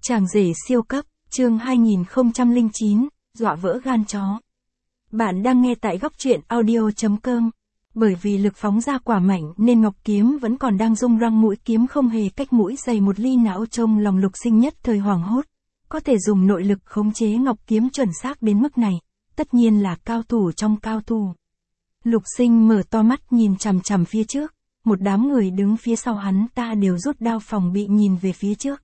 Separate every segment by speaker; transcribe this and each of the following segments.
Speaker 1: Chàng rể siêu cấp, chương 2009, dọa vỡ gan chó. Bạn đang nghe tại góc truyện audio.com. Bởi vì lực phóng ra quả mạnh nên ngọc kiếm vẫn còn đang rung răng, mũi kiếm không hề cách mũi dày một ly não, trong lòng Lục Sinh nhất thời hoảng hốt. Có thể dùng nội lực khống chế ngọc kiếm chuẩn xác đến mức này, tất nhiên là cao thủ trong cao thủ. Lục Sinh mở to mắt nhìn chằm chằm phía trước, một đám người đứng phía sau hắn ta đều rút đao phòng bị nhìn về phía trước.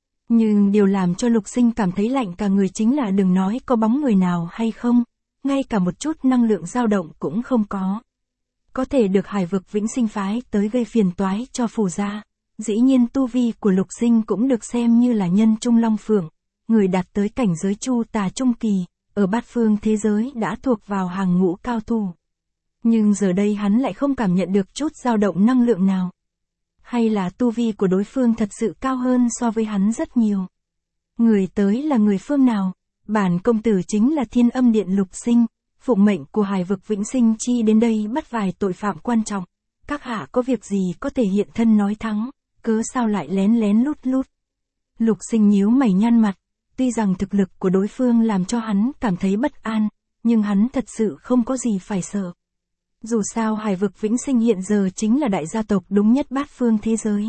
Speaker 1: Nhưng điều làm cho Lục Sinh cảm thấy lạnh cả người chính là đừng nói có bóng người nào hay không, ngay cả một chút năng lượng dao động cũng không có. Có thể được Hải vực Vĩnh Sinh phái tới gây phiền toái cho Phù gia, dĩ nhiên tu vi của Lục Sinh cũng được xem như là nhân trung long phượng, người đạt tới cảnh giới chu tà trung kỳ, ở bát phương thế giới đã thuộc vào hàng ngũ cao thủ. Nhưng giờ đây hắn lại không cảm nhận được chút dao động năng lượng nào. Hay là tu vi của đối phương thật sự cao hơn so với hắn rất nhiều. Người tới là người phương nào? Bản công tử chính là Thiên Âm Điện Lục Sinh, phụng mệnh của Hải vực Vĩnh Sinh chi đến đây bắt vài tội phạm quan trọng. Các hạ có việc gì có thể hiện thân nói thắng, cớ sao lại lén lén lút lút. Lục Sinh nhíu mày nhăn mặt, tuy rằng thực lực của đối phương làm cho hắn cảm thấy bất an, nhưng hắn thật sự không có gì phải sợ. Dù sao Hải vực Vĩnh Sinh hiện giờ chính là đại gia tộc đúng nhất bát phương thế giới.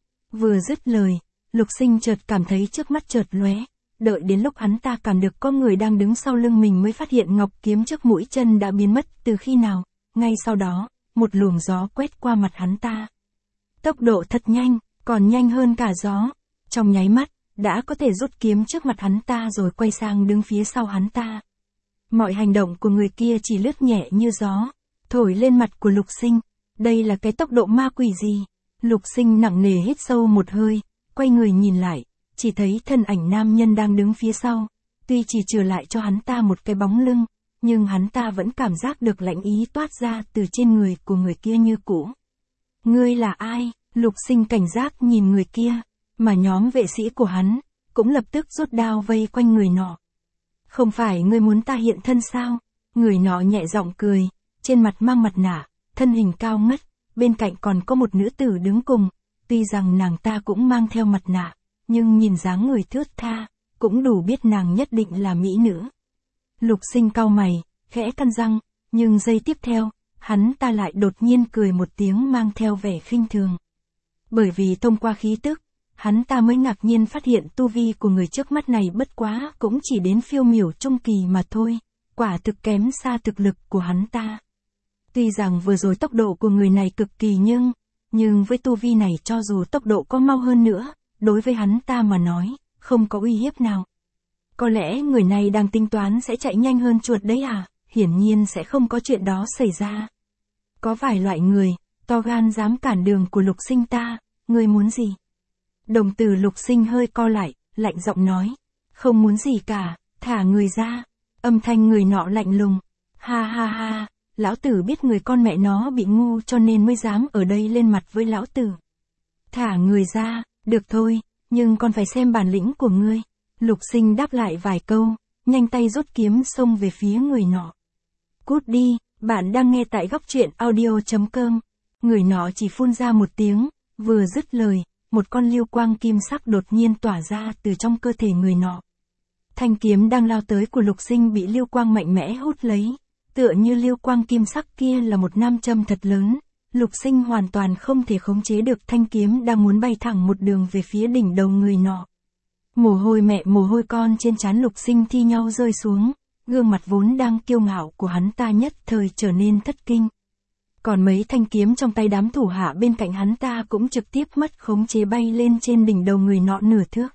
Speaker 1: Vừa dứt lời, Lục Sinh chợt cảm thấy trước mắt chợt lóe, đợi đến lúc hắn ta cảm được có người đang đứng sau lưng mình mới phát hiện ngọc kiếm trước mũi chân đã biến mất từ khi nào, ngay sau đó, một luồng gió quét qua mặt hắn ta. Tốc độ thật nhanh, còn nhanh hơn cả gió, trong nháy mắt, đã có thể rút kiếm trước mặt hắn ta rồi quay sang đứng phía sau hắn ta. Mọi hành động của người kia chỉ lướt nhẹ như gió, thổi lên mặt của Lục Sinh. Đây là cái tốc độ ma quỷ gì? Lục Sinh nặng nề hít sâu một hơi, quay người nhìn lại, chỉ thấy thân ảnh nam nhân đang đứng phía sau. Tuy chỉ trừ lại cho hắn ta một cái bóng lưng, nhưng hắn ta vẫn cảm giác được lạnh ý toát ra từ trên người của người kia như cũ. Ngươi là ai? Lục Sinh cảnh giác nhìn người kia, mà nhóm vệ sĩ của hắn cũng lập tức rút đao vây quanh người nọ. Không phải ngươi muốn ta hiện thân sao? Người nọ nhẹ giọng cười, trên mặt mang mặt nạ, thân hình cao ngất, bên cạnh còn có một nữ tử đứng cùng, tuy rằng nàng ta cũng mang theo mặt nạ, nhưng nhìn dáng người thướt tha, cũng đủ biết nàng nhất định là mỹ nữ. Lục Sinh cau mày, khẽ cắn răng, nhưng giây tiếp theo, hắn ta lại đột nhiên cười một tiếng mang theo vẻ khinh thường. Bởi vì thông qua khí tức, hắn ta mới ngạc nhiên phát hiện tu vi của người trước mắt này bất quá cũng chỉ đến phiêu miểu trung kỳ mà thôi, quả thực kém xa thực lực của hắn ta. Tuy rằng vừa rồi tốc độ của người này cực kỳ nhưng với tu vi này cho dù tốc độ có mau hơn nữa, đối với hắn ta mà nói, không có uy hiếp nào. Có lẽ người này đang tính toán sẽ chạy nhanh hơn chuột đấy à? Hiển nhiên sẽ không có chuyện đó xảy ra. Có vài loại người, to gan dám cản đường của Lục Sinh ta, ngươi muốn gì? Đồng tử Lục Sinh hơi co lại, lạnh giọng nói, không muốn gì cả, thả người ra. Âm thanh người nọ lạnh lùng, ha ha ha. Lão tử biết người con mẹ nó bị ngu cho nên mới dám ở đây lên mặt với lão tử. Thả người ra, được thôi, nhưng còn phải xem bản lĩnh của ngươi. Lục Sinh đáp lại vài câu, nhanh tay rút kiếm xông về phía người nọ. Cút đi, bạn đang nghe tại góc truyện audio.com. Người nọ chỉ phun ra một tiếng, vừa dứt lời, một con lưu quang kim sắc đột nhiên tỏa ra từ trong cơ thể người nọ. Thanh kiếm đang lao tới của Lục Sinh bị lưu quang mạnh mẽ hút lấy. Tựa như lưu quang kim sắc kia là một nam châm thật lớn, Lục Sinh hoàn toàn không thể khống chế được thanh kiếm đang muốn bay thẳng một đường về phía đỉnh đầu người nọ. Mồ hôi mẹ mồ hôi con trên trán Lục Sinh thi nhau rơi xuống, gương mặt vốn đang kiêu ngạo của hắn ta nhất thời trở nên thất kinh. Còn mấy thanh kiếm trong tay đám thủ hạ bên cạnh hắn ta cũng trực tiếp mất khống chế bay lên trên đỉnh đầu người nọ nửa thước.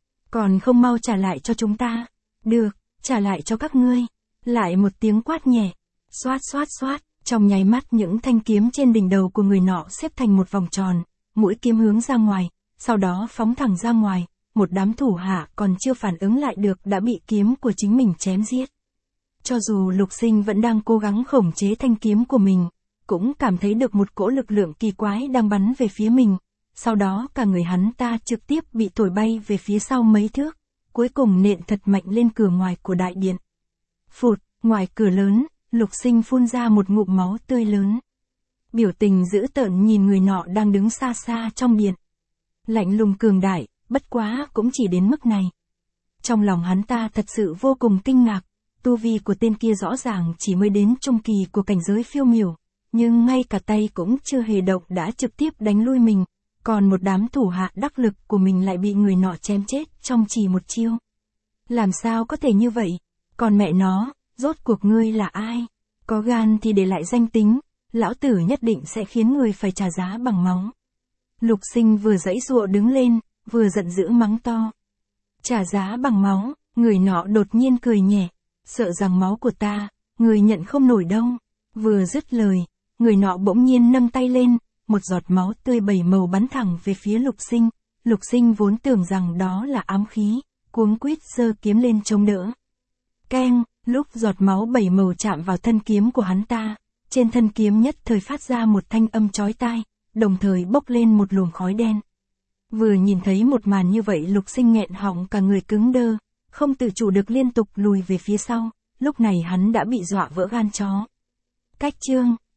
Speaker 1: Còn không mau trả lại cho chúng ta? Được, trả lại cho các ngươi. Lại một tiếng quát nhẹ, xoát xoát xoát, trong nháy mắt những thanh kiếm trên đỉnh đầu của người nọ xếp thành một vòng tròn, mũi kiếm hướng ra ngoài, sau đó phóng thẳng ra ngoài, một đám thủ hạ còn chưa phản ứng lại được đã bị kiếm của chính mình chém giết. Cho dù Lục Sinh vẫn đang cố gắng khống chế thanh kiếm của mình, cũng cảm thấy được một cỗ lực lượng kỳ quái đang bắn về phía mình, sau đó cả người hắn ta trực tiếp bị thổi bay về phía sau mấy thước, cuối cùng nện thật mạnh lên cửa ngoài của đại điện. Phụt, ngoài cửa lớn, Lục Sinh phun ra một ngụm máu tươi lớn. Biểu tình dữ tợn nhìn người nọ đang đứng xa xa trong điện. Lạnh lùng cường đại, bất quá cũng chỉ đến mức này. Trong lòng hắn ta thật sự vô cùng kinh ngạc, tu vi của tên kia rõ ràng chỉ mới đến trung kỳ của cảnh giới phiêu miểu, nhưng ngay cả tay cũng chưa hề động đã trực tiếp đánh lui mình, còn một đám thủ hạ đắc lực của mình lại bị người nọ chém chết trong chỉ một chiêu. Làm sao có thể như vậy? Còn mẹ nó, rốt cuộc ngươi là ai? Có gan thì để lại danh tính, lão tử nhất định sẽ khiến người phải trả giá bằng máu. Lục Sinh vừa giãy giụa đứng lên, vừa giận dữ mắng to. Trả giá bằng máu, người nọ đột nhiên cười nhẹ, sợ rằng máu của ta, người nhận không nổi đâu. Vừa dứt lời, người nọ bỗng nhiên nâng tay lên, một giọt máu tươi bảy màu bắn thẳng về phía Lục Sinh. Lục Sinh vốn tưởng rằng đó là ám khí, cuống quýt giơ kiếm lên chống đỡ. Keng, lúc giọt máu bảy màu chạm vào thân kiếm của hắn ta, trên thân kiếm nhất thời phát ra một thanh âm chói tai, đồng thời bốc lên một luồng khói đen. Vừa nhìn thấy một màn như vậy Lục Sinh nghẹn họng cả người cứng đơ, không tự chủ được liên tục lùi về phía sau, lúc này hắn đã bị dọa vỡ gan chó. Cách chương